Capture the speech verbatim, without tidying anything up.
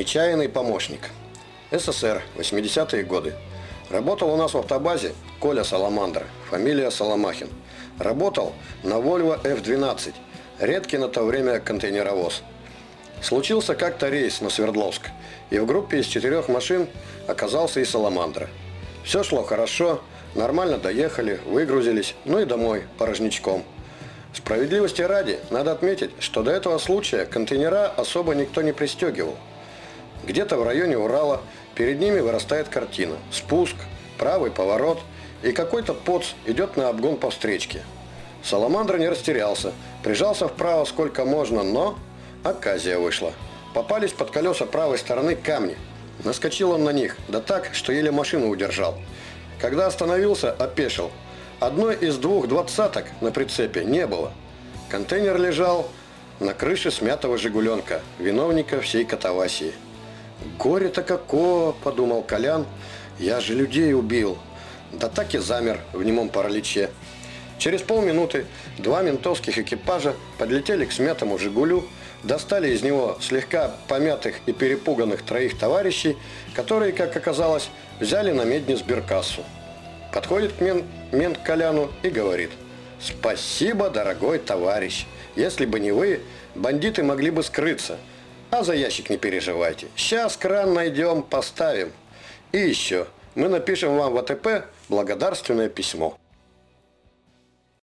Нечаянный помощник. СССР, восьмидесятые годы. Работал у нас в автобазе Коля Саламандра, фамилия Соломахин. Работал на Volvo эф двенадцать, редкий на то время контейнеровоз. Случился как-то рейс на Свердловск, и в группе из четырех машин оказался и Саламандра. Все шло хорошо, нормально доехали, выгрузились, ну и домой порожнячком. Справедливости ради, надо отметить, что до этого случая контейнера особо никто не пристегивал. Где-то в районе Урала перед ними вырастает картина. Спуск, правый поворот, и какой-то поц идет на обгон по встречке. Саламандра не растерялся, прижался вправо сколько можно, но оказия вышла. Попались под колеса правой стороны камни. Наскочил он на них, да так, что еле машину удержал. Когда остановился, опешил. Одной из двух двадцаток на прицепе не было. Контейнер лежал на крыше смятого «Жигуленка», виновника всей катавасии. «Горе-то какое!» – подумал Колян. «Я же людей убил!» Да так и замер в немом параличе. Через полминуты два ментовских экипажа подлетели к смятому «Жигулю», достали из него слегка помятых и перепуганных троих товарищей, которые, как оказалось, взяли на медне сберкассу. Подходит к мент, мент к Коляну и говорит: «Спасибо, дорогой товарищ. Если бы не вы, бандиты могли бы скрыться. А за ящик не переживайте. Сейчас кран найдем, поставим. И еще, мы напишем вам в АТП благодарственное письмо».